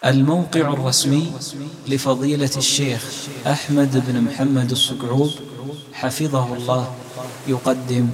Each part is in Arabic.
الموقع الرسمي لفضيلة الشيخ أحمد بن محمد الصقعوب حفظه الله يقدم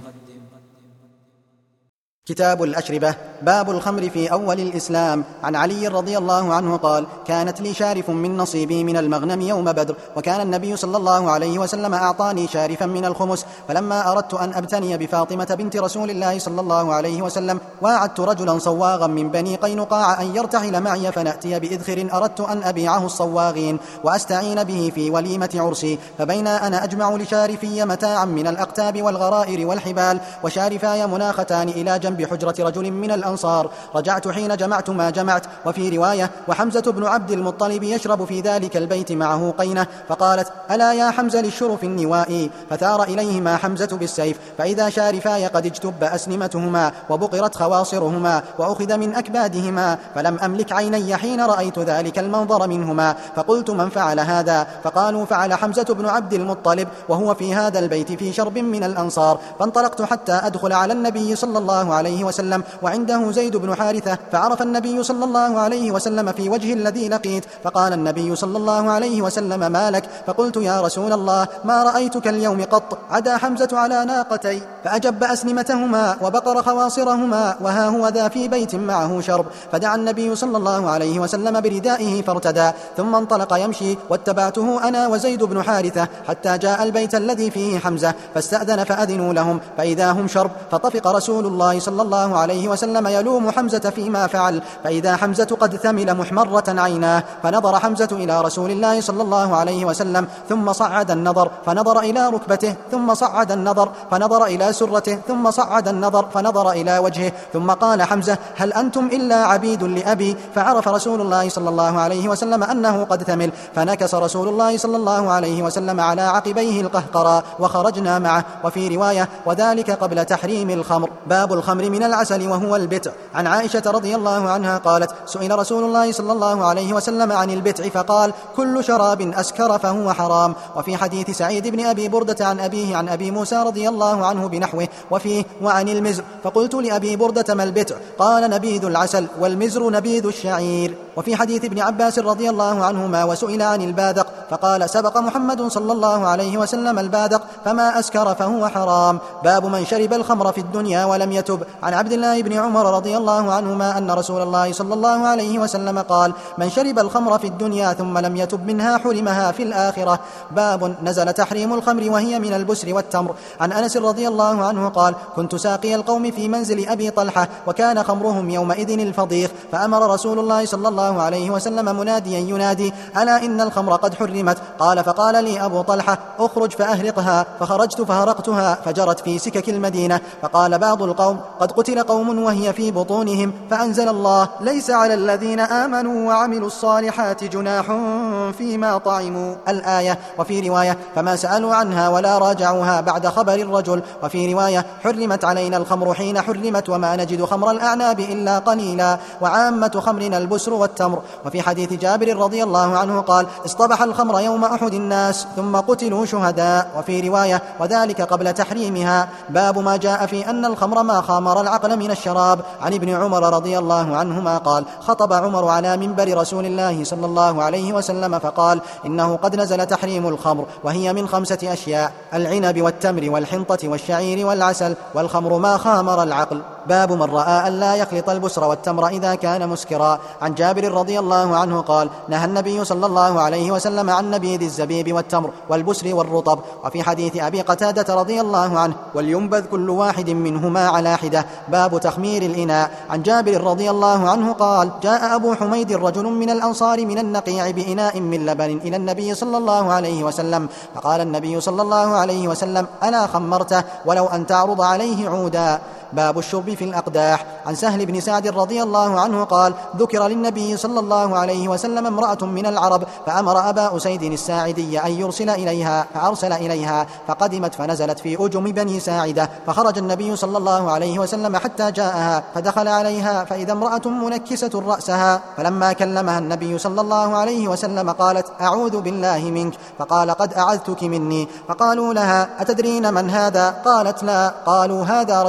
كتاب الأشربة. باب الخمر في أول الإسلام. عن علي رضي الله عنه قال: كانت لي شارف من نصيبي من المغنم يوم بدر، وكان النبي صلى الله عليه وسلم أعطاني شارفا من الخمس، فلما أردت أن أبتني بفاطمة بنت رسول الله صلى الله عليه وسلم وعدت رجلا صواغا من بني قينقاع أن يرتحل معي فنأتي بإذخر أردت أن أبيعه الصواغين وأستعين به في وليمة عرسي، فبين أنا أجمع لشارفي متاعا من الأقتاب والغرائر والحبال وشارفاي مناختان إلى جنب بحجرة رجل من الأنصار، رجعت حين جمعت ما جمعت. وفي رواية: وحمزة بن عبد المطلب يشرب في ذلك البيت معه قينة، فقالت: ألا يا حمزة للشرف النوائي، فثار إليهما حمزة بالسيف، فإذا شارفاي قد اجتب أسنمتهما وبقرت خواصرهما وأخذ من أكبادهما، فلم أملك عيني حين رأيت ذلك المنظر منهما، فقلت: من فعل هذا؟ فقالوا: فعل حمزة بن عبد المطلب، وهو في هذا البيت في شرب من الأنصار. فانطلقت حتى أدخل على النبي صلى الله عليه وسلم وعنده زيد بن حارثة، فعرف النبي صلى الله عليه وسلم في وجه الذي لقيت، فقال النبي صلى الله عليه وسلم: ما لك؟ فقلت: يا رسول الله، ما رأيتك اليوم قط، عدا حمزة على ناقتي فأجب أسنمتهما وبقر خواصرهما، وها هو ذا في بيت معه شرب. فدعا النبي صلى الله عليه وسلم بردائه فارتدى، ثم انطلق يمشي، واتبعته أنا وزيد بن حارثة حتى جاء البيت الذي فيه حمزة، فاستأذن فأذنوا لهم، فإذا هم شرب. فطفق رسول الله صلى الله عليه وسلم يلوم حمزة فيما فعل، فإذا حمزة قد ثمل محمرة عيناه، فنظر حمزة إلى رسول الله صلى الله عليه وسلم، ثم صعد النظر فنظر إلى ركبته، ثم صعد النظر فنظر إلى سرته، ثم صعد النظر فنظر إلى وجهه، ثم قال حمزة: هل أنتم إلا عبيد لأبي؟ فعرف رسول الله صلى الله عليه وسلم أنه قد ثمل، فنكس رسول الله صلى الله عليه وسلم على عقبيه القهقرى، وخرجنا معه. وفي رواية: وذلك قبل تحريم الخمر. باب الخمر من العسل وهو البتع. عن عائشة رضي الله عنها قالت: سئل رسول الله صلى الله عليه وسلم عن البتع فقال: كل شراب أسكر فهو حرام. وفي حديث سعيد بن أبي بردة عن أبيه عن أبي موسى رضي الله عنه بنحوه، وفيه: وعن المزر. فقلت لأبي بردة: ما البتع؟ قال: نبيذ العسل، والمزر نبيذ الشعير. وفي حديث ابن عباس رضي الله عنهما وسئل عن البادق فقال: سبق محمد صلى الله عليه وسلم البادق، فما أسكر فهو حرام. باب من شرب الخمر في الدنيا ولم يتب. عن عبد الله بن عمر رضي الله عنهما أن رسول الله صلى الله عليه وسلم قال: من شرب الخمر في الدنيا ثم لم يتب منها حرمها في الآخرة. باب نزل تحريم الخمر وهي من البسر والتمر. عن أنس رضي الله عنه قال: كنت ساقي القوم في منزل أبي طلحة، وكان خمرهم يومئذ الفضيخ، فأمر رسول الله صلى الله عليه وسلم مناديا ينادي: ألا إن الخمر قد حرمت. قال: فقال لي أبو طلحة: اخرج فأهرقها. فخرجت فهرقتها فجرت في سكك المدينة. فقال بعض القوم: قد قتل قوم وهي في بطونهم، فأنزل الله: ليس على الذين آمنوا وعملوا الصالحات جناح فيما طعموا، الآية. وفي رواية: فما سألوا عنها ولا راجعوها بعد خبر الرجل. وفي رواية: حرمت علينا الخمر حين حرمت، وما نجد خمر الأعناب إلا قليلا، وعامة خمرنا البسر والتمر. وفي حديث جابر رضي الله عنه قال: اصطبح الخمر يوم أحد الناس ثم قتلوا شهداء. وفي رواية: وذلك قبل تحريمها. باب ما جاء في أن الخمر ما خامر العقل من الشراب. عن ابن عمر رضي الله عنهما قال: خطب عمر على منبر رسول الله صلى الله عليه وسلم فقال: إنه قد نزل تحريم الخمر، وهي من 5 أشياء: العنب والتمر والحنطة والشعير والعسل، والخمر ما خامر العقل. باب من رأى أن لا يخلط البسر والتمر إذا كان مسكرا. عن جابر رضي الله عنه قال: نهى النبي صلى الله عليه وسلم عن نبيذ الزبيب والتمر والبسر والرطب. وفي حديث أبي قتادة رضي الله عنه: ولينبذ كل واحد منهما على حدة. باب تخمير الإناء. عن جابر رضي الله عنه قال: جاء أبو حميد رجل من الأنصار من النقيع بإناء من لبن إلى النبي صلى الله عليه وسلم، فقال النبي صلى الله عليه وسلم: ألا خمرته ولو أن تعرض عليه عودا. باب الشرب في الأقداح. عن سهل بن سعد رضي الله عنه قال: ذكر للنبي صلى الله عليه وسلم امرأة من العرب، فأمر أبا أسيد الساعدي أن يرسل إليها، فأرسل إليها، فقدمت فنزلت في أجم بني ساعدة، فخرج النبي صلى الله عليه وسلم حتى جاءها، فدخل عليها فإذا امرأة منكسة رأسها، فلما كلمها النبي صلى الله عليه وسلم قالت: أعوذ بالله منك. فقال: قد أعذتك مني. فقالوا لها: أتدرين من هذا؟ قالت: لا. قالوا: هذا رسول الله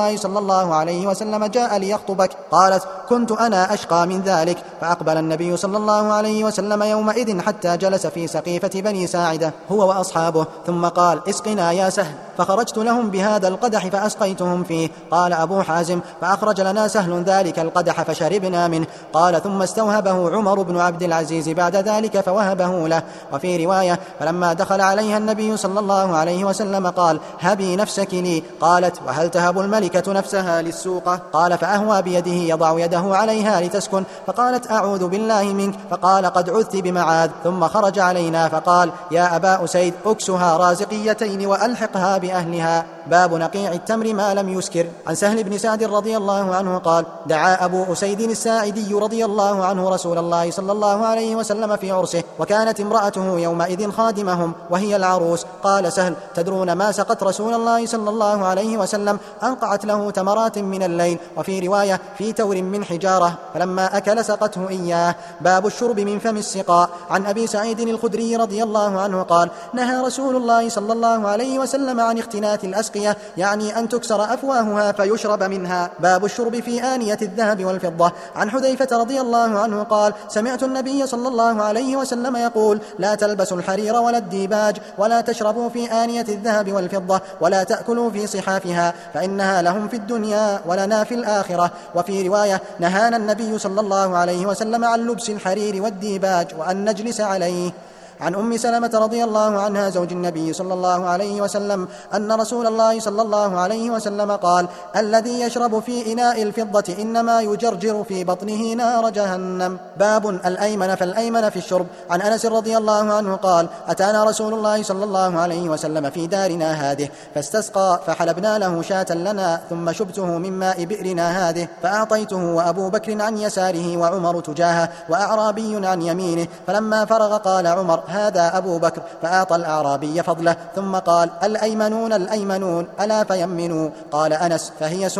الله صلى الله عليه وسلم جاء ليخطبك؟ قالت: كنت أنا أشقى من ذلك. فأقبل النبي صلى الله عليه وسلم يومئذ حتى جلس في سقيفة بني ساعدة هو وأصحابه، ثم قال: اسقنا يا سهل. فخرجت لهم بهذا القدح فأسقيتهم فيه. قال أبو حازم: فأخرج لنا سهل ذلك القدح فشربنا منه. قال: ثم استوهبه عمر بن عبد العزيز بعد ذلك فوهبه له. وفي رواية: فلما دخل عليها النبي صلى الله عليه وسلم قال: هبي نفسك لي. قالت: وهل تهب الملكة نفسها للسوقة؟ قال: فأهوى بيده يضع يده عليها لتسكن. فقالت: أعوذ بالله منك. فقال: قد عذت بمعاذ. ثم خرج علينا فقال: يا أبا أسيد، أكسها رازقيتين وألحقها بأهلها. باب نقيع التمر ما لم يسكر. عن سهل بن سعد رضي الله عنه قال: دعا أبو أسيد الساعدي رضي الله عنه رسول الله صلى الله عليه وسلم في عرسه، وكانت امرأته يومئذ خادمهم وهي العروس. قال سهل: تدرون ما سقت رسول الله صلى الله عليه وسلم؟ أنقعت له تمرات من الليل. وفي رواية: في تور من حجارة، فلما أكل سقته إياه. باب الشرب من فم السقاء. عن أبي سعيد الخدري رضي الله عنه قال: نهى رسول الله صلى الله عليه وسلم عن اختناث الأسقية، يعني أن تكسر أفواهها فيشرب منها. باب الشرب في آنية الذهب والفضة. عن حذيفة رضي الله عنه قال: سمعت النبي صلى الله عليه وسلم يقول: لا تلبسوا الحرير ولا الديباج، ولا تشربوا في آنية الذهب والفضة، ولا تأكلوا في صحافها، فإنها لهم في الدنيا ولنا في الآخرة. وفي رواية: نهانا النبي صلى الله عليه وسلم عن لبس الحرير والديباج وأن نجلس عليه. عن أم سلمة رضي الله عنها زوج النبي صلى الله عليه وسلم أن رسول الله صلى الله عليه وسلم قال: الذي يشرب في إناء الفضة إنما يجرجر في بطنه نار جهنم. باب الأيمن فالأيمن في الشرب. عن أنس رضي الله عنه قال: أتانا رسول الله صلى الله عليه وسلم في دارنا هذه فاستسقى، فحلبنا له شاة لنا، ثم شبته من ماء بئرنا هذه، فأعطيته وأبو بكر عن يساره وعمر تجاهه وأعرابي عن يمينه. فلما فرغ قال عمر: هذا أبو بكر. فأعطى الأعرابي فضله، ثم قال: الأيمنون الأيمنون، ألا فيمنوا؟ قال أنس: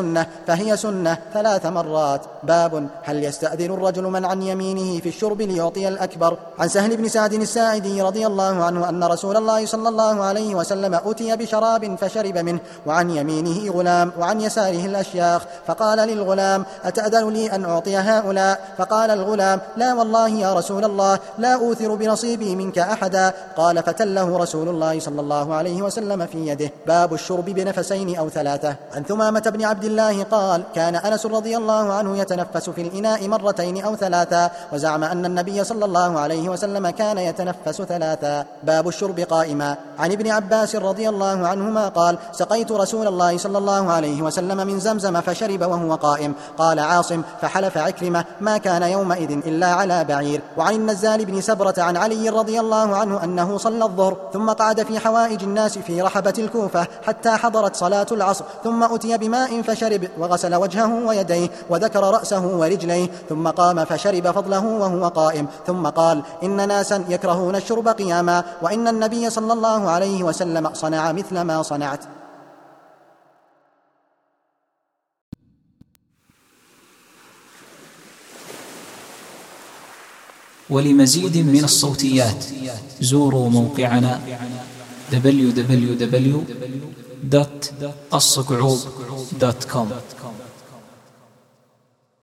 فهي سنة 3 مرات. باب هل يستأذن الرجل من عن يمينه في الشرب ليعطي الأكبر. عن سهل بن سعد الساعدي رضي الله عنه أن رسول الله صلى الله عليه وسلم أتي بشراب فشرب منه، وعن يمينه غلام وعن يساره الأشياخ، فقال للغلام: أتأذن لي أن أعطي هؤلاء؟ فقال الغلام: لا والله يا رسول الله، لا أوثر بنصيبي منك أحدا. قال: فتله رسول الله صلى الله عليه وسلم في يده. باب الشرب بنفسين أو 3. عن ثمامة بن عبد الله قال: كان أنس رضي الله عنه يتنفس في الإناء 2 أو 3، وزعم أن النبي صلى الله عليه وسلم كان يتنفس 3. باب الشرب قائما. عن ابن عباس رضي الله عنهما قال: سقيت رسول الله صلى الله عليه وسلم من زمزم فشرب وهو قائم. قال عاصم: فحلف عكرمة: ما كان يومئذ إلا على بعير. وعن النزال بن سبرة عن علي رضي الله عنه أنه صلى الظهر ثم قعد في حوائج الناس في رحبة الكوفة حتى حضرت صلاة العصر، ثم أتي بماء فشرب، وغسل وجهه ويديه، وذكر رأسه ورجليه، ثم قام فشرب فضله وهو قائم، ثم قال: إن ناسا يكرهون الشرب قياما، وإن النبي صلى الله عليه وسلم صنع مثل ما صنعت. ولمزيد من الصوتيات زوروا موقعنا www.الصقعوب.com.